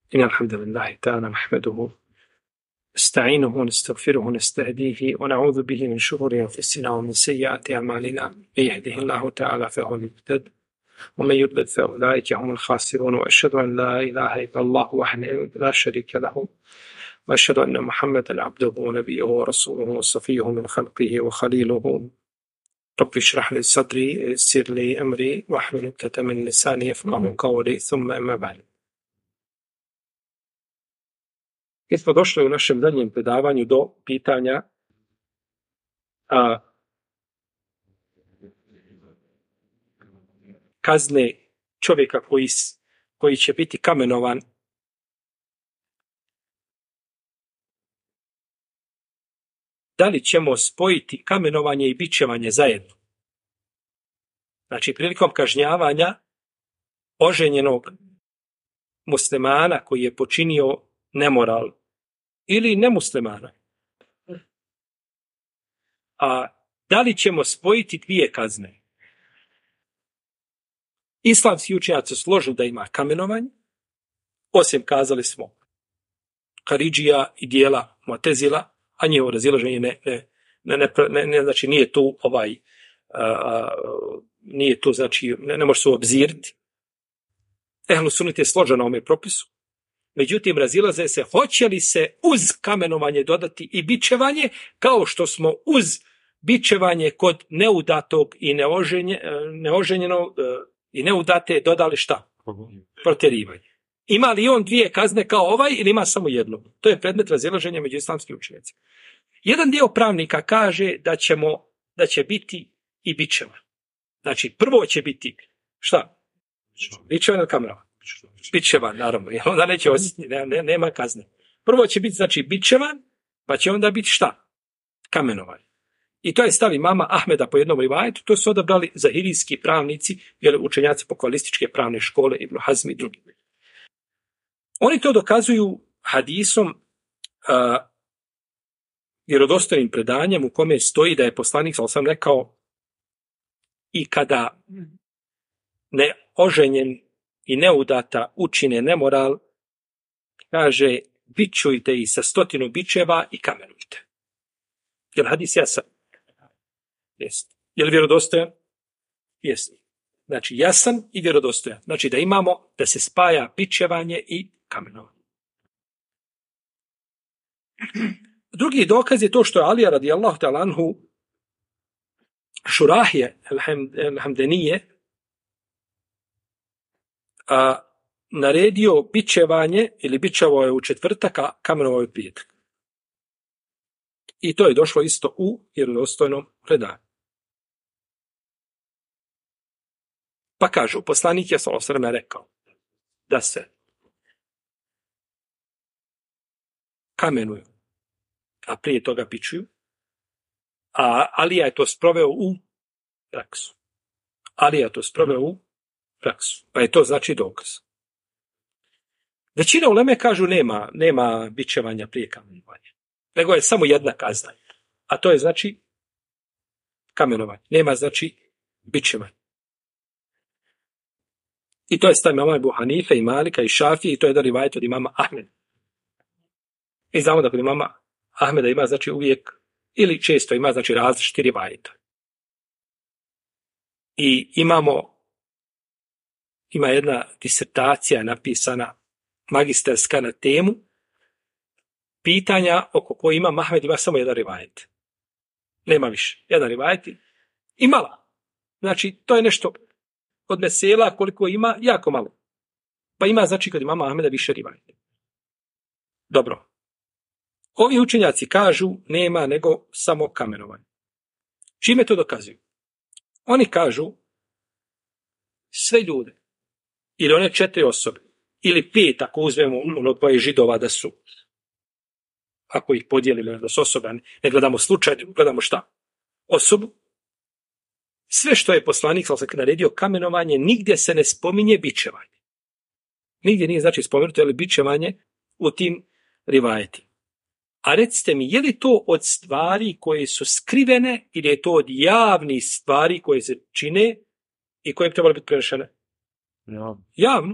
إن الحمد لله تعالى نحمده نستعينه ونستغفره ونستهديه ونعوذ به من شرور أنفسنا ومن سيئات أعمالنا. من يهده الله تعالى فهو المهتد ومن يضلل فأولئك هم الخاسرون. وأشهد أن لا إله إلا الله وحده لا شريك له وأشهد أن محمدا عبده ونبيه ورسوله وصفيه من خلقه وخليله. رب اشرح لي صدري ويسر لي أمري واحلل عقدة من لساني يفقهوا قولي. ثم أما بعد. Mi smo došli u našem daljem predavanju do pitanja kazne čovjeka koji će biti kamenovan da li ćemo spojiti kamenovanje i bičevanje zajedno. Znači, prilikom kažnjavanja oženjenog muslimana koji je počinio nemoral ili nemuslimana. A da li ćemo spojiti dvije kazne? Islamski učenjaci složili da ima kamenovanje, osim kazali smo Karidžija i dijela Mu'tezila, a njihovo razilaženje znači nije tu nije tu, znači ne može se obzirati. Ehlu sunnet je složeno ovome propisu. Međutim, razilaze se hoće li se uz kamenovanje dodati i bičevanje, kao što smo uz bičevanje kod neudatog i neoženjenog i neudate dodali šta? Protjerivanje. Ima li on dvije kazne kao ovaj ili ima samo jednu? To je predmet razilaženja među islamskim učenjacima. Jedan dio pravnika kaže da će biti i bičevanje. Znači, prvo će biti šta? Bičevanje ili kamenovanje? Bičevan, naravno, jer onda neće osjetiti, nema kazne. Prvo će biti, znači, bičevan, pa će onda biti šta? Kamenovan. I to je stav imama Ahmeda po jednom rivajetu, to su odabrali zahirijski pravnici, učenjaci pokvalističke pravne škole, Ibn Hazm i drugi. Oni to dokazuju hadisom, vjerodostojnim predanjem u kome stoji da je poslanik, sam rekao, i kada neoženjen i neudata učine nemoral, kaže, bičujte ih sa 100 bičeva i kamenujte. Je li hadis jasan? Jest. Je li vjerodostojan? Jest. Znači, jasan i vjerodostojan. Znači, da imamo da se spaja bičevanje i kamenovanje. Drugi dokaz je to što je Alija radijallahu ta'ala anhu Šurahije el-Hamdenije naredio bičevanje ili bičevao je u četvrtak, a kamenovao je u petak. I to je došlo isto u vjerodostojnom predanju. Pa kažu, poslanik je sallallahu alejhi ve sellem rekao da se kamenuju, a prije toga bičuju, a Alija je to sproveo u praksu. Pa je to znači dokaz. Većina uleme kažu nema bičevanja prije kamenovanja. Nego je samo jedna kazna. A to je znači kamenovanje. Nema znači bičevanje. I to je stav imama Ebu Hanife i Malika i Šafije i to je da rivajet od imama Ahmeda. I znamo da kod imama Ahmeda ima znači uvijek ili često ima znači različiti rivajeta. I ima jedna disertacija napisana magistarska na temu pitanja oko koje ima Ahmed ima samo jedan rivajet. Nema više. Jedan rivajet i mala. Znači, to je nešto od mesela koliko ima, jako malo. Pa ima, znači, kod imama Ahmeda više rivajeta. Dobro. Ovi učenjaci kažu nema nego samo kamenovanje. Čime to dokazuju? Oni kažu sve ljude, ili one 4 osobe, ili 5 ako uzmemo ono 2 židova da su, ako ih podijelimo da su osobe, ne gledamo slučaj, gledamo šta? Osobu. Sve što je poslanik naredio kamenovanje, nigdje se ne spominje bičevanje. Nigdje nije znači spomenuto je bičevanje u tim rivajetima. A recite mi, je li to od stvari koje su skrivene ili je to od javnih stvari koje se čine i koje bi trebalo biti prenešene? Javno.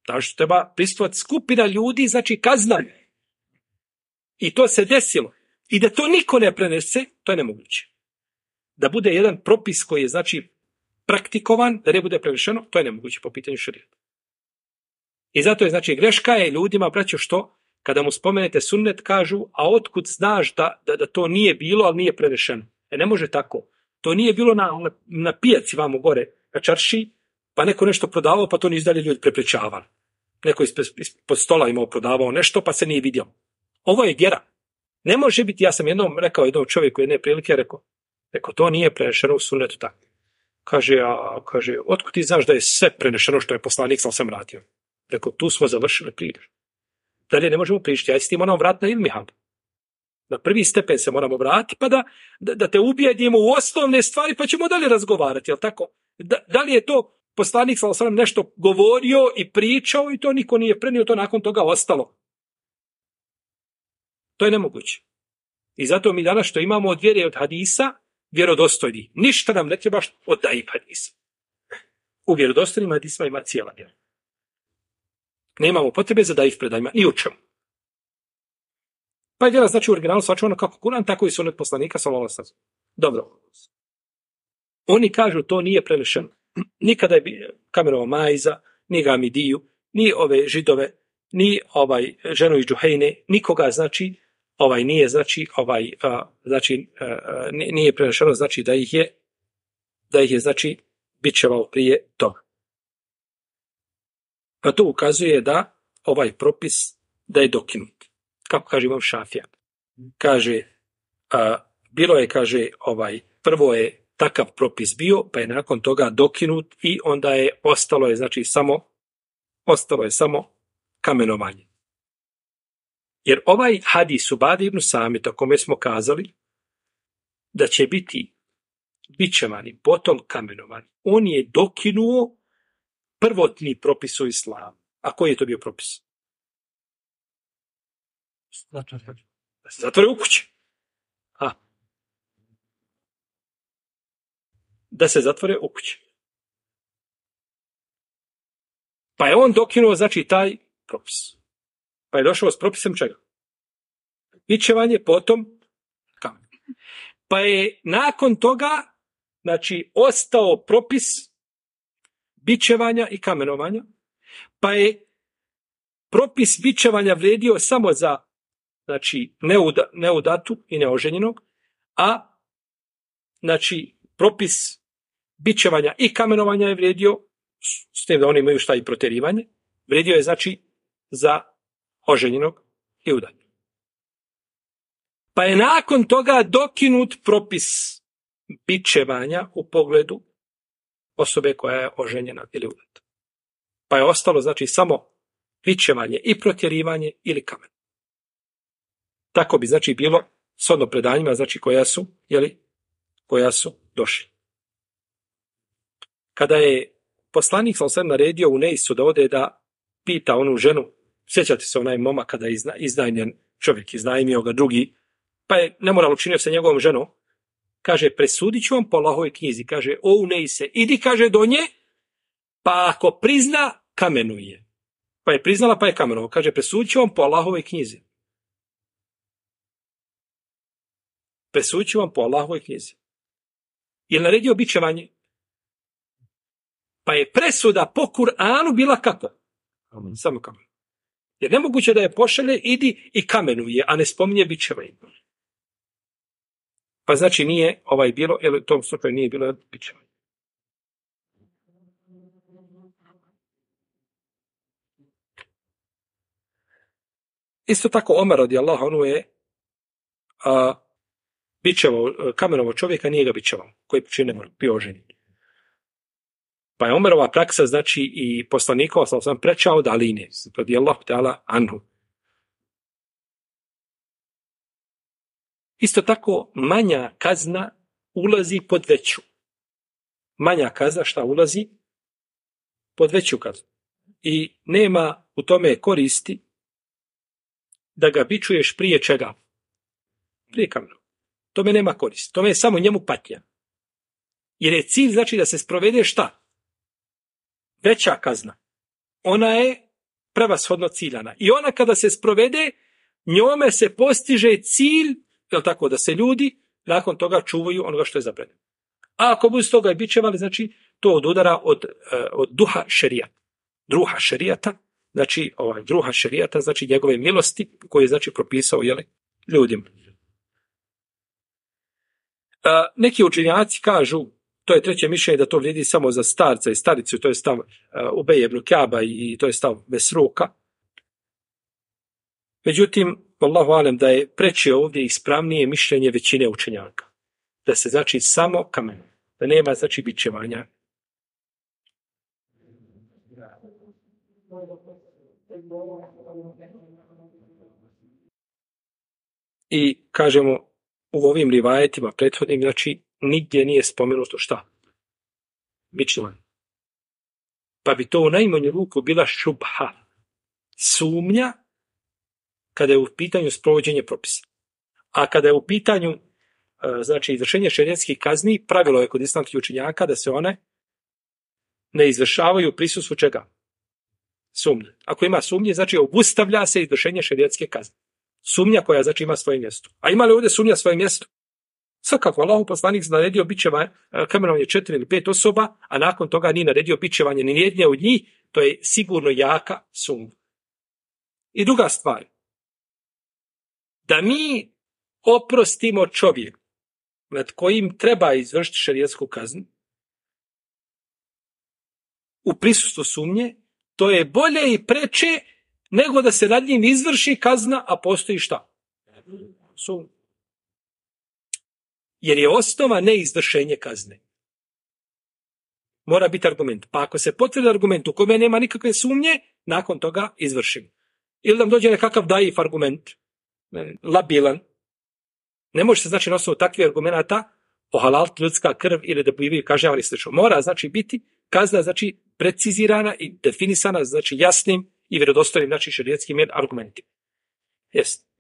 što treba prisustvovati skupina ljudi, znači kazna. I to se desilo. I da to niko ne prenese, to je nemoguće. Da bude jedan propis koji je, znači, praktikovan, da ne bude prevršeno, to je nemoguće po pitanju šerijata. I zato je, znači, greška je ljudima, braćo, što kada mu spomenete sunnet, kažu, a otkud znaš da to nije bilo, ali nije prenešeno. Ne može tako. To nije bilo na pijaci vamo gore, na čarši, pa neko nešto prodavao, pa to nisu dalje ljudi preprečavali. Neko ispod stola imao prodavao nešto, pa se nije vidio. Ovo je vjera. Ne može biti, ja sam jednom rekao jednom čovjeku jedne prilike, rekao, to nije prenešeno u sunnetu tako. Kaže, otkud ti znaš da je sve prenešeno što je poslanik sam radio? Rekao, tu smo završili priču. Dalje ne možemo pričati, ja s tim moramo vratiti na ilmihab. Na prvi stepen se moramo vratiti, pa da te ubijedimo u osnovne stvari, pa ćemo dalje razgovarati, jel tako? Da li je to poslanik sam nešto govorio i pričao i to niko nije prenio, to nakon toga ostalo? To je nemoguće. I zato mi danas što imamo od vjere od hadisa, vjerodostojni. Ništa nam ne treba od daif hadisa. U vjerodostojnim hadisma ima cijela vjera. Nemamo potrebe za daif predajima. Ni u čemu. Pa je vjera znači u originalu svačuvana kako Kur'an, tako i sunnet poslanika sallallahu alejhi ve sellem. Dobro. Oni kažu to nije prenešeno. Nikada je Kamerova Majza, ni Gamidiju, ni ove židove, ni ženu iz Džuhejne, nikoga znači nije prenešeno, znači da ih je znači bičevao prije toga. Pa to ukazuje da ovaj propis da je dokinut. Kako kaže imam Šafija? Kaže, bilo je, kaže, prvo je takav propis bio, pa je nakon toga dokinut i onda je ostalo je samo kamenovanje. Jer ovaj hadis Ubade ibn Samita, kome smo kazali da će biti bičevani, potom kamenovani, on je dokinuo prvotni propis u islamu. A koji je to bio propis? Da se zatvore u kući. Da se zatvore u kući. Pa je on dokinuo, znači, taj propis. Pa je došao s propisem čega? Bičevanje, potom kamen. Pa je nakon toga, znači, ostao propis bičevanja i kamenovanja, pa je propis bičevanja vredio samo za, znači, neudatu i neoženjenog, a, znači, propis bičevanja i kamenovanja je vrijedio, s tim da oni imaju šta i proterivanje, vrijedio je, znači, za oženjenog i udatnog. Pa je nakon toga dokinut propis bičevanja u pogledu osobe koja je oženjena ili udata. Pa je ostalo, znači, samo bičevanje i protjerivanje ili kamen. Tako bi, znači, bilo shodno predanjima, znači, koja su došli. Kada je poslanik sam naredio u Neisu da ode da pita onu ženu, sjećate se onaj momak kada je iznajmljen čovjek, iznajmio ga drugi, pa je nemoral učinio se njegovom ženom, kaže, presudit ću vam po Allahovoj knjizi, kaže, o Uneise, idi, kaže, do nje, pa ako prizna, kamenuje. Pa je priznala, pa je kamenovao, kaže, presudit ću vam po Allahovoj knjizi. Presudit ću vam po Allahovoj knjizi. Je naredio bičevanje? Pa je presuda po Kur'anu bila kako? Samo kamen. Jer nemoguće da je pošalje, idi i kamenuje, a ne spominje bičevanje. Pa znači nije bilo, jer u tom slučaju nije bilo bičevanje. Isto tako Omer radijallahu anhu je bičevao, kamenovao čovjeka, nije ga bičevao, koji počine bio oženjen. Pa je Omerova praksa, znači, i poslanikova sam prečao da Aline, radijallahu ta'ala anhu. Isto tako, manja kazna ulazi pod veću. Manja kazna šta ulazi? Pod veću kaznu. I nema u tome koristi da ga bičuješ prije čega? Prije kamenom. Tome nema koristi. Tome je samo njemu patnja. Jer je cilj, znači, da se sprovede šta? Veća kazna. Ona je prevashodno ciljana. I ona kada se sprovede, njome se postiže cilj, jel tako, da se ljudi nakon toga čuvaju onoga što je zabranjeno. A ako budu s toga i bičevali, znači to odudara od duha šerijata. Druha šerijata, znači druha šerijata, znači njegove milosti koje je znači propisao ljudima. Neki učenjaci kažu, to je treće mišljenje, da to vrijedi samo za starca i staricu, to je stav Ubeje ibn Ka'ba i to je stav Mesruka. Međutim, Allahu alem, da je preče ovdje ispravnije mišljenje većine učenjaka. Da se znači samo kamen, da nema znači bičevanja. I kažemo, u ovim rivajetima prethodnim, znači, nigdje nije spomenuto šta? Bičevanje. Pa bi to u najmanju ruku bila šubha, sumnja, kada je u pitanju sprovođenje propisa. A kada je u pitanju znači izvršenje šerijatskih kazni, pravilo je kod islamskih učenjaka da se one ne izvršavaju u prisustvu čega? Sumnje. Ako ima sumnje, znači obustavlja se izvršenje šerijatske kazne. Sumnja koja znači ima svoje mjesto. A ima li ovdje sumnja svoje mjesto? Svakako, Allahov poslanik naredio bičevanje, kamenovanje 4 ili 5 osoba, a nakon toga nije naredio bičevanje ni jedne od njih, to je sigurno jaka sumnja. I druga stvar, da mi oprostimo čovjeku nad kojim treba izvršiti šerijatsku kaznu u prisustvu sumnje, to je bolje i preče nego da se nad njim izvrši kazna, a postoji šta? Sumnja. Jer je osnova neizvršenje kazne. Mora biti argument. Pa ako se potvrdi argument u kome nema nikakve sumnje, nakon toga izvršimo. Ili nam dođe nekakav daif argument, labilan, ne može se znači na osnovu takvih argumenata ohalaliti ljudska krv ili da bivaju kažnjavani slično. Mora znači biti kazna znači precizirana i definisana znači jasnim i vjerodostojnim znači šerijetskim argumentima. Jest.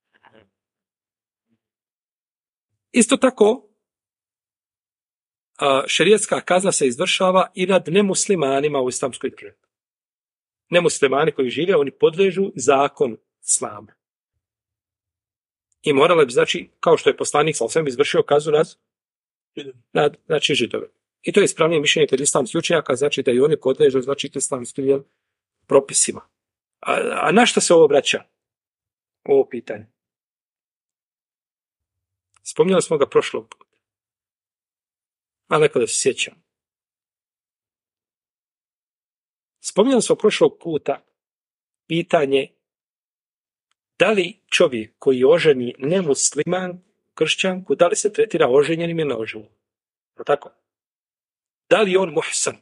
Isto tako, šerijetska kazna se izvršava i nad nemuslimanima u islamskoj državi. Nemuslimani koji žive, oni podležu zakon islama. I morale bi, znači, kao što je poslanik sallallahu alejhi ve sellem izvršio kaznu nad znači Židove. I to je ispravnije mišljenje kod islamskih učenjaka, znači da i oni podležu znači islamskim propisima. A na što se ovo vraća? Ovo pitanje. Spominjali smo ga prošlog puta. A neko da se sjećam. Spominjali smo prošlog puta pitanje da li čovjek koji oženi nemusliman kršćanku, da li se tretira oženjenim ili neoženjenim? Tako? Da li je on muhsan?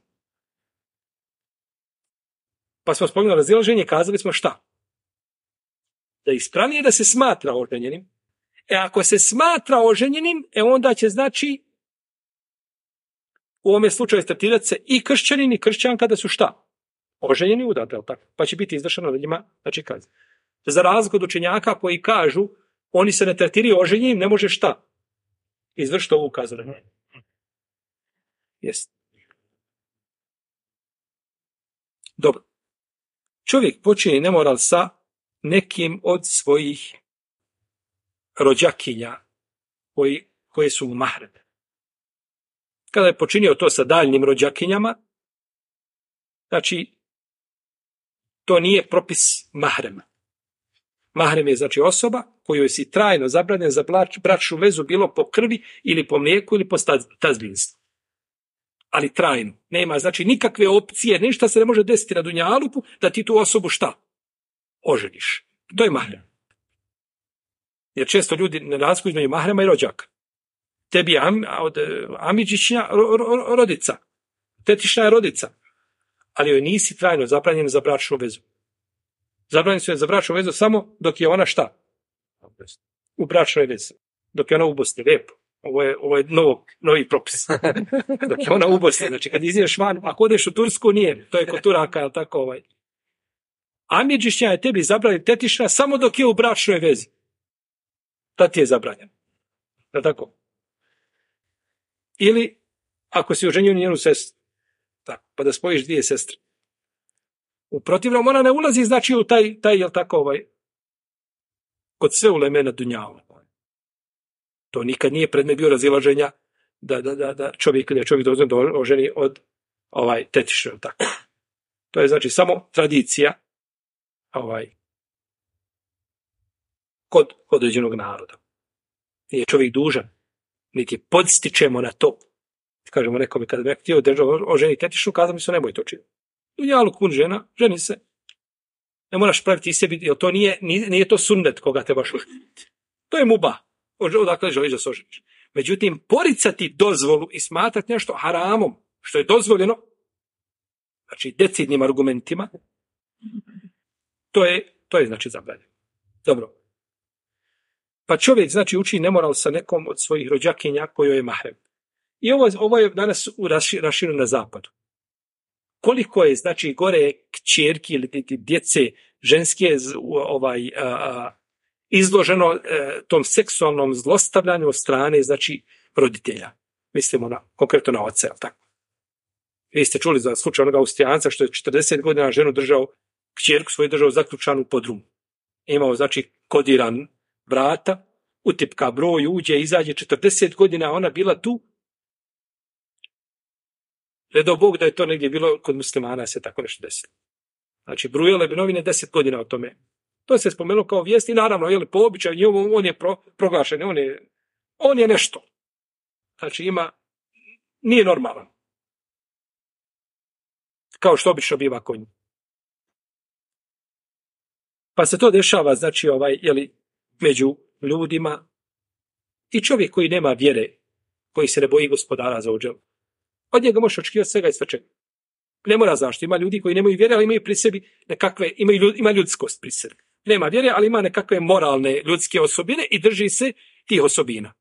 Pa smo spominjali razilaženje, kazali smo šta? Da je ispravnije da se smatra oženjenim. Ako se smatra oženjenim, onda će znači u ovome slučaju tretirati se i kršćanin i kršćanka da su šta? Oženjeni udati, tako? Pa će biti izvršeno na njima, znači kazna. Za razliku od učenjaka koji kažu oni se ne tretiraju oženjenim, ne može šta? Izvršiti ovu kaznu. Jest. Dobro. Čovjek počinje nemoral sa nekim od svojih rođakinja koje su mu mahreme. Kada je počinio to sa daljnim rođakinjama, znači to nije propis mahrema. Mahrem je znači osoba kojoj si trajno zabranjen za bračnu vezu bilo po krvi ili po mlijeku ili po tazbinstvu. Ali trajno. Nema znači nikakve opcije, ništa se ne može desiti na dunjaluku da ti tu osobu šta? Oženiš. To je mahrem. Jer često ljudi ne razlikuju između mahrema i rođaka. Tebi je od amidžičnja rodica. Tetišna je rodica. Ali joj nisi trajno zabranjen za bračnu vezu. Zabranjen su je za bračnu vezu samo dok je ona šta? U bračnoj vezi. Dok je ona u Bosni. Lijepo. Ovo je novi propis. Dok je ona u Bosni. Znači kad izdješ van, ako odeš u Tursku nije. To je kod Turaka, ali tako Amidžičnja je tebi zabranjen tetišna samo dok je u bračnoj vezi. Da ti je zabranjen. Da tako? Ili ako si oženio njenu sestru, tako, pa da spojiš dvije sestre. U protivnom, ona ne ulazi, znači, u taj jel tako, kod sve uleme na dunjalu. To nikad nije predmet bio razilaženja da čovjek dozvoli da oženi od tetiše, tako. To je, znači, samo tradicija kod određenog naroda. Nije čovjek dužan, niti podstičemo na to. Kažemo nekome, kada bi htio oženi tetišu, kazao mi se, nemoj to činiti. Dunjalu kun žena, ženi se. Ne moraš praviti i sebi, jer to nije to sunnet koga trebaš oženiti. To je muba. Odakle želiš da se oženiš. Međutim, poricati dozvolu i smatrati nešto haramom, što je dozvoljeno, znači decidnim argumentima, to je znači zabranjeno. Dobro. Pa čovjek, znači, uči nemoral sa nekom od svojih rođakinja kojoj je mahrem. I ovo je danas rašireno na zapadu. Koliko je, znači, gore kćerki ili djece ženske izloženo tom seksualnom zlostavljanju od strane, znači, roditelja. Mislimo konkretno na oca, tako. Vi ste čuli za slučaj onoga Austrijanca što je 40 godina ženu držao, kćerku svoju držao zaključanu u podrumu. Imao, znači, kodiran vrata, utipka broj, uđe, izađe 40 godina, ona bila tu. Redao Bog da je to negdje bilo kod muslimana se tako nešto desilo. Znači, brujale bi novine 10 godina o tome. To se spomenulo kao vijest i naravno, po običaju, on je proglašen, on je nešto. Znači, nije normalan. Kao što obično biva kod njih. Pa se to dešava, znači, među ljudima i čovjek koji nema vjere, koji se ne boji gospodara za uđel. Od njega možeš očekivati svega i svačega. Ne mora zašto. Ima ljudi koji nemaju vjere, ali imaju pri sebi nekakve, ima ljudskost pri sebi. Nema vjere, ali ima nekakve moralne ljudske osobine i drži se tih osobina.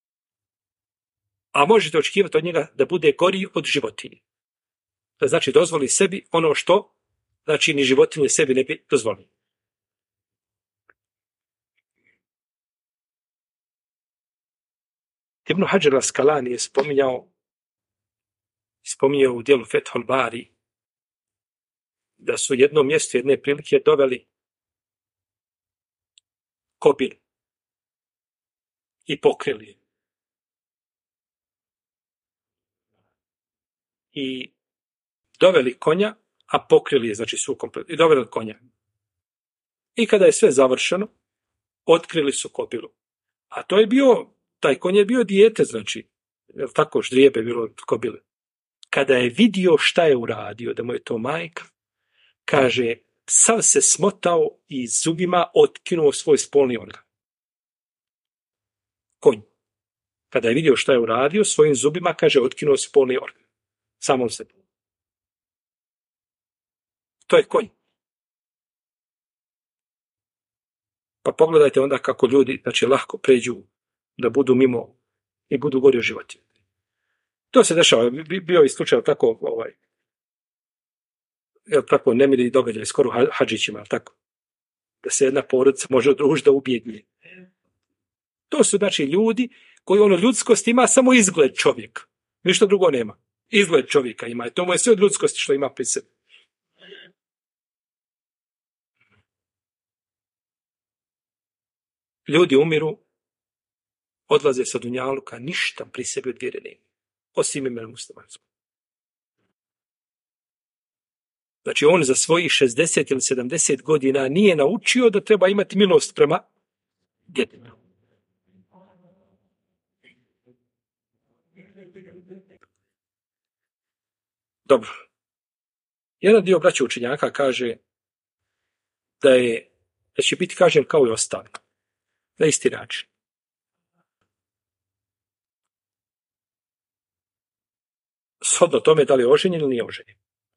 A možete očekivati od njega da bude gori od životinje. Da znači dozvoli sebi ono što, znači, ni životinje sebi ne bi dozvolili. Ibn Hajar al-Asqalani je spominjao u dijelu Fethul Bari da su jedno mjesto jedne prilike doveli kobilu i pokrili je. I doveli konja, a pokrili je, znači su kompletno, i doveli konja. I kada je sve završeno, otkrili su kobilu. A to je taj konj je bio dijete, znači, tako ždrijebe bilo od kobile. Kada je vidio šta je uradio, da mu je to majka, kaže, sav se smotao i zubima otkinuo svoj spolni organ. Konj. Kada je vidio šta je uradio, svojim zubima, kaže, otkinuo spolni organ. Samom sebi. To je konj. Pa pogledajte onda kako ljudi, znači, lahko pređu da budu mimo i budu gori u životu. To se dešava, bio je slučaj tako nemili događaj skoro hadžićima, tako, da se jedna porodica može udružiti da ubije dnje. To su, znači, ljudi koji ljudskost ima samo izgled čovjeka. Ništa drugo nema. Izgled čovjeka ima. I to mu je sve od ljudskosti što ima pri sebi. Ljudi umiru, odlaze sa dunjaluka, ništa pri sebi od vjere nema. Osim imena muslimanskog. Znači, on za svojih 60 ili 70 godina nije naučio da treba imati milost prema djetetu. Dobro. Jedan dio braće učenjaka kaže da će biti kažnjen kao i ostali. Na isti način. Shodno tome da li je oženjen ili nije oženjen.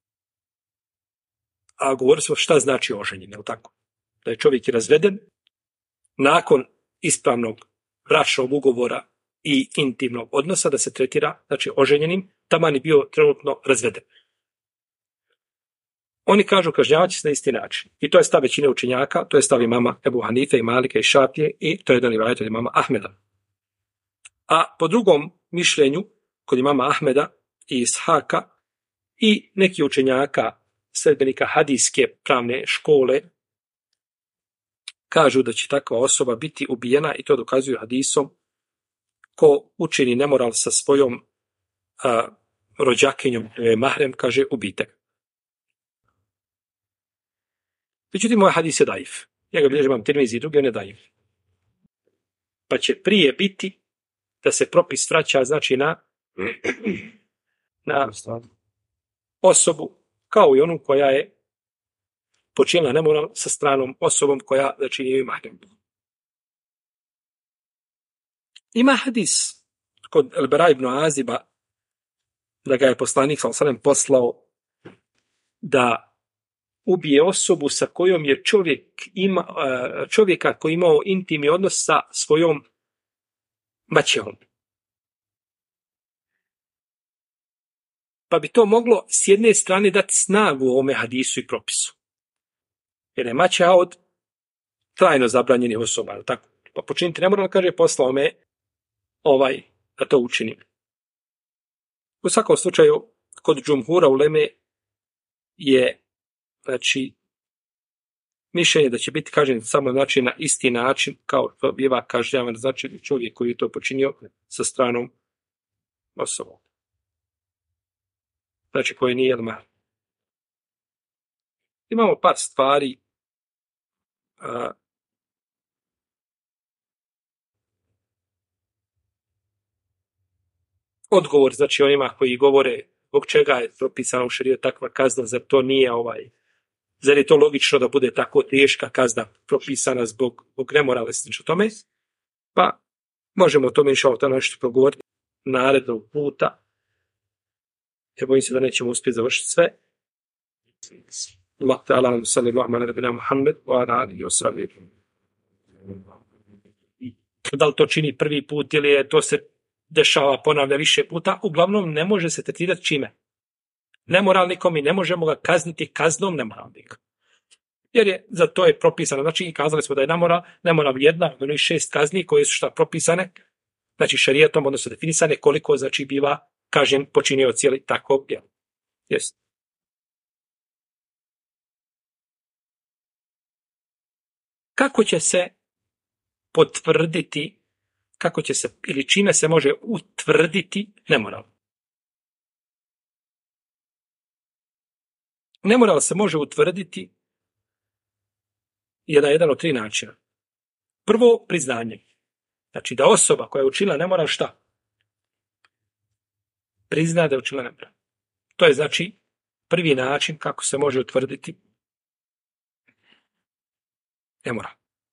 A govorili smo šta znači oženjen, je li tako? Da je čovjek razveden nakon ispravnog bračnog ugovora i intimnog odnosa, da se tretira, znači, oženjenim, taman je bio trenutno razveden. Oni kažu kažnjavat će se na isti način. I to je stav većine učenjaka, to je stav imama Ebu Hanife i Malika i Šafije i to je jedan rivajet od imama Ahmeda. A po drugom mišljenju, kod imama Ahmeda i Ishaka i neki učenjaka sledbenika hadijske pravne škole kažu da će takva osoba biti ubijena i to dokazuju hadisom ko učini nemoral sa svojom rođakinjom mahrem, kaže ubite. Međutim, ovaj hadis je daif. Ja ga bilježim imam Tirmizi i drugi, on je daif. Pa će prije biti da se propis vraća, znači na osobu kao i onu koja je počinila nemoral sa stranom osobom koja znači je mahrem. Ima hadis kod El-Bara ibn Aziba da ga je poslanik sallallahu alejhi ve sellem poslao da ubije osobu sa kojom je čovjeka koji imao intimni odnos sa svojom maćehom. Pa bi to moglo s jedne strane dati snagu ovome hadisu i propisu. Jer je maćeha od trajno zabranjenih osoba. Tako? Pa počiniti nemoral, kaže, poslao me da to učinim. U svakom slučaju, kod džumhura uleme je, znači, mišljenje da će biti kažnjen samo znači na isti način kao što biva kažnjavan znači čovjek koji je to počinio sa stranom osobom. Znači koji nije elmar. Imamo par stvari odgovor, znači onima koji govore zbog čega je propisana u šerijatu takva kazna, zar to nije zar je to logično da bude tako teška kazna propisana zbog nemorala i slično tome? Pa možemo o tome inšallah nešto progovoriti narednog puta. Jer bojim se da nećemo uspjeti završiti sve. Allah ta'ala sallallahu ala nabina Muhammed wa ala alihi wa sahbihi. Da li to čini prvi put ili je to se dešava, ponavlja više puta, uglavnom ne može se tretirati čime? Nemoralnikom i ne možemo ga kazniti kaznom nemoralnika. Jer je za to je propisano, znači i kazali smo da je nemoral jedna od onih 6 kazni koje su šta propisane, znači šerijatom, odnosno definisane koliko znači biva kažnjen počinio cijeli takvog djela. Jest. Kako će se potvrditi, ili čime se može utvrditi nemoral? Nemoral se može utvrditi na jedan od 3 načina. Prvo, priznanje. Znači da osoba koja je učinila nemoral šta? Prizna da je učinila nemoral. To je znači prvi način kako se može utvrditi nemoral.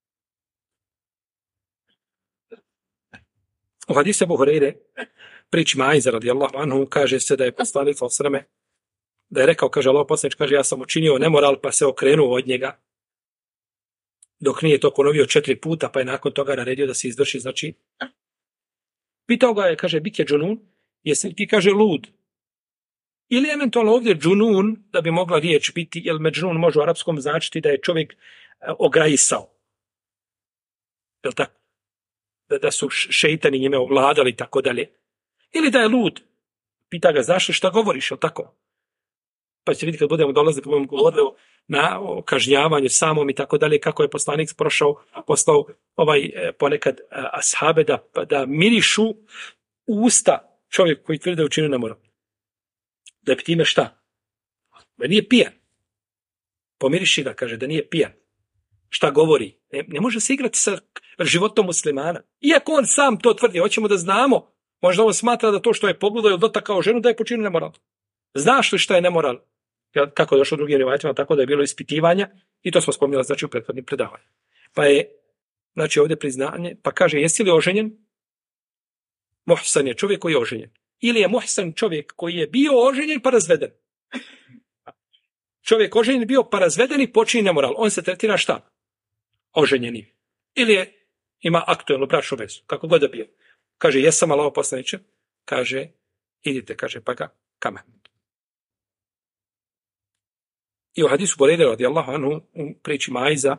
U hadisu Ebu Hureyre, priči Majza radijallahu anhu, kaže se da je poslanik sallallahu alejhi ve sellem da je rekao, kaže Allah poslanik, kaže ja sam učinio nemoral pa se okrenuo od njega dok nije to ponovio 4 puta pa je nakon toga naredio da se izvrši, znači pitao ga je, kaže, bit je džunun, jesi ti, kaže, lud ili eventualno ovdje džunun da bi mogla riječ biti, jer međnun može u arapskom značiti da je čovjek ograjisao, je tako? Da su šeitani njime ovladali i tako dalje. Ili da je lud. Pita ga, znaš li šta govoriš, je tako? Pa će vidjeti kad budemo dolazili, budemo govorili na kažnjavanju samom i tako dalje, kako je poslanik poslao ponekad ashabe da mirišu usta čovjek koji tvrdi da učinio nemoral. Da bi time šta? Da nije pijan. Pomiriši ga, kaže, da nije pijan. Šta govori? Ne može se igrati sa životom muslimana. Iako on sam to tvrdi, hoćemo da znamo. Možda on smatra da to što je pogledao ili dotakao ženu da je počinio nemoral. Znaš li šta je nemoral? Kako je došlo u drugim rivajetima, tako da je bilo ispitivanja i to smo spominjali znači u prethodnim predavanjima. Pa je znači ovdje priznanje, pa kaže jesi li oženjen? Muhsan je čovjek koji je oženjen. Ili je muhsan čovjek koji je bio oženjen pa razveden. Čovjek oženjen bio pa razveden i počini nemoral. On se tretira šta? Oženjeni. Ili ima aktuelnu bračnu vezu. Kako god da bio. Kaže, jesam Allahov poslaniče. Kaže, idite, kaže, pa ga kamen. I u hadisu Burejde radijallahu anhu u priči Majza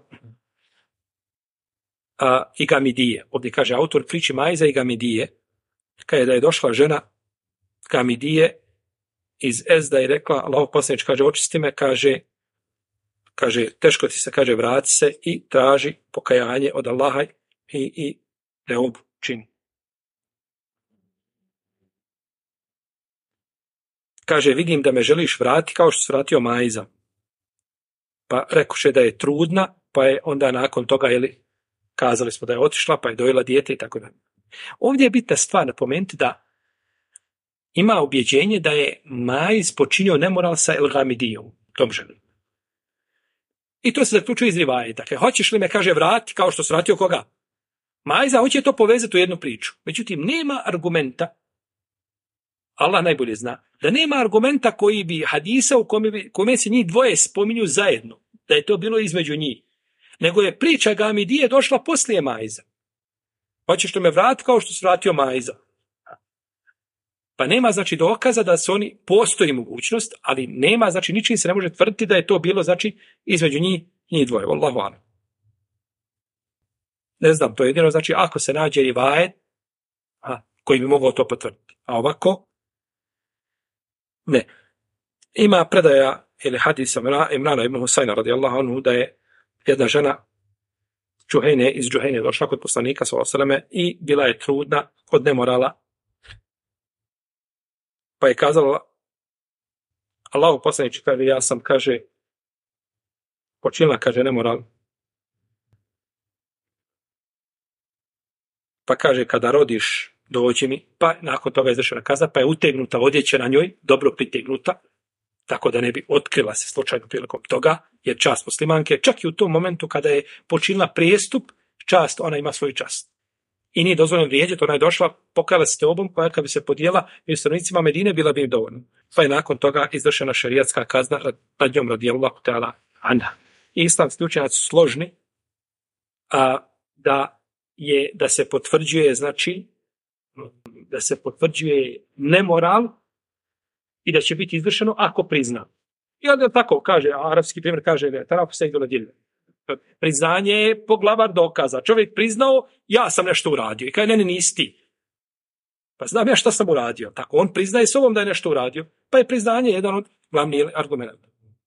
i Gamidije. Ovdje kaže autor priči Majza i Gamidije. Kaže da je došla žena Gamidije iz Ezda i rekla, Allahov poslanik kaže, očisti me, kaže, teško ti se, kaže, vrati se i traži pokajanje od Allaha i teobu čini. Kaže, vidim da me želiš vratiti kao što se vratio Majza. Pa rekoše da je trudna, pa je onda nakon toga, kazali smo da je otišla, pa je dojela dijete i tako dalje. Ovdje je bitna stvar napomenuti da ima ubjeđenje da je Majz počinio nemoral sa El-Gamidijom, tom ženom. I to se zaključuje iz rivajeta. Dakle, hoćeš li me, kaže, vrati kao što se vratio koga? Majza hoće to povezati u jednu priču. Međutim, nema argumenta, Allah najbolje zna, da nema argumenta koji bi hadisa u kome se njih dvoje spominju zajedno, da je to bilo između njih. Nego je priča Gamidije došla poslije Majza. Hoćeš li me vratiti kao što se vratio Majza? Pa nema, znači, dokaza da su oni, postoji mogućnost, ali nema, znači, ničim se ne može tvrditi da je to bilo, znači, između njih dvoje. Wallahu a'lam. Ne znam, to je jedino, znači, ako se nađe rivajet koji bi mogao to potvrditi. A ovako, ne. Ima predaja ili hadisa Imrana ibn Husajna radijallahu anhu da je jedna žena iz Džuhejne došla kod poslanika sallallahu alejhi ve selleme i bila je trudna od nemorala. Pa je kazala, Allahu poslaniče, kaže, ja sam, kaže, počinila, kaže, nemoral. Pa kaže, kada rodiš, dođi mi, pa nakon toga je izvršena kazna, pa je utegnuta odjeća na njoj, dobro pritegnuta, tako da ne bi otkrila se slučajno prilikom toga, jer čast muslimanke, čak i u tom momentu kada je počinila prijestup, čast, ona ima svoju čast. I nije dozvoljeno vrijeđati, ona je došla, pokajala se teobom, koja kad bi se podijela među stanovnicima Medine, bila bi im dovoljno. Pa je nakon toga izvršena šerijatska kazna nad njom radijallahu ta'ala anha. I islamski učenjaci su složni da se potvrđuje, znači, da se potvrđuje nemoral i da će biti izvršeno ako prizna. I onda tako kaže, arapski primjer kaže, taraf se idu djelje. Priznanje je poglavar dokaza. Čovjek priznao, ja sam nešto uradio. I kaže, ne, nisi ti. Pa znam ja šta sam uradio. Tako, on priznaje s ovom da je nešto uradio. Pa je priznanje jedan od glavnih argumenta.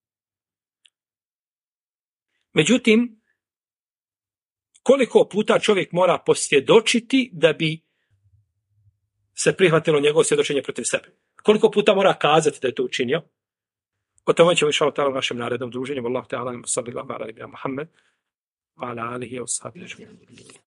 Međutim, koliko puta čovjek mora posvjedočiti da bi se prihvatilo njegovo svjedočenje protiv sebe? Koliko puta mora kazati da je to učinio? O tome ćemo inšallah ta'ala u našem narednom druženju. Wallahu ta'ala sallallahu alaihi wa sallam Muhammed wa ala alihi wa sahbihi.